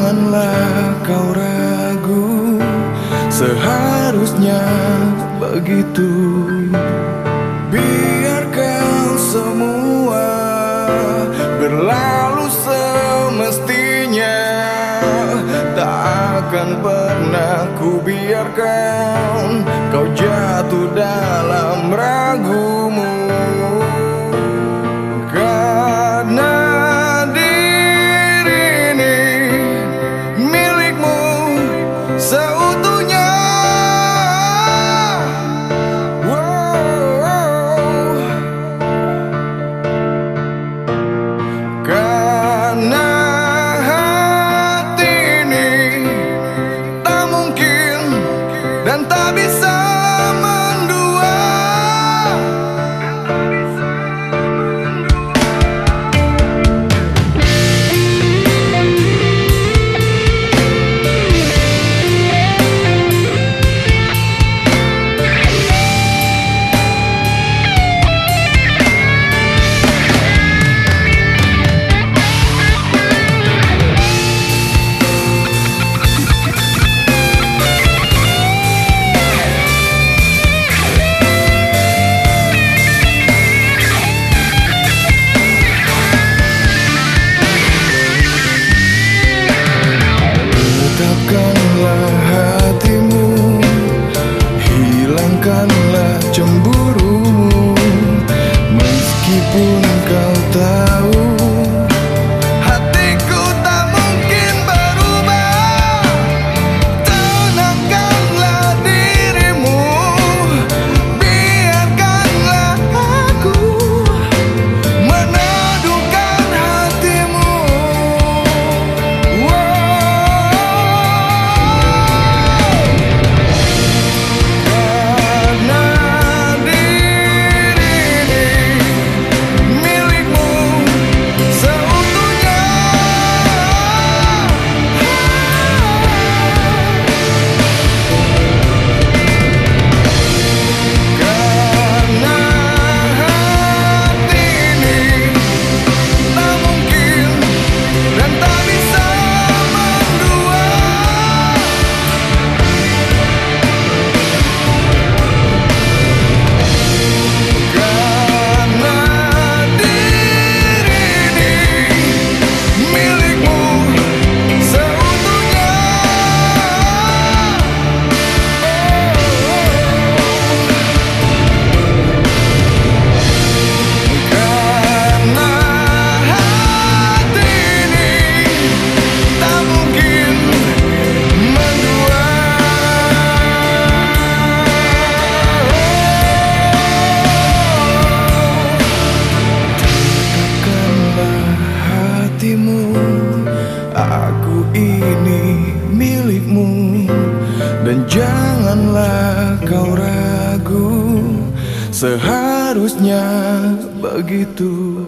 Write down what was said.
janganlah kau ragu, seharusnya begitu. Biarkan semua berlalu semestinya, tak akan pernah ku biarkan kau jatuh dalam ragumu. Karena diri ini milikmu seutuhnya. Karena hati ini tak mungkin dan tak bisa mendua. Tetapkanlah hatimu, hilangkanlah cemburumu. Meskipun kau tahu hatiku tak mungkin berubah, tenangkanlah dirimu, biarkanlah aku meneduhkan hatimu. Aku ini milikmu, dan janganlah kau ragu, seharusnya begitu.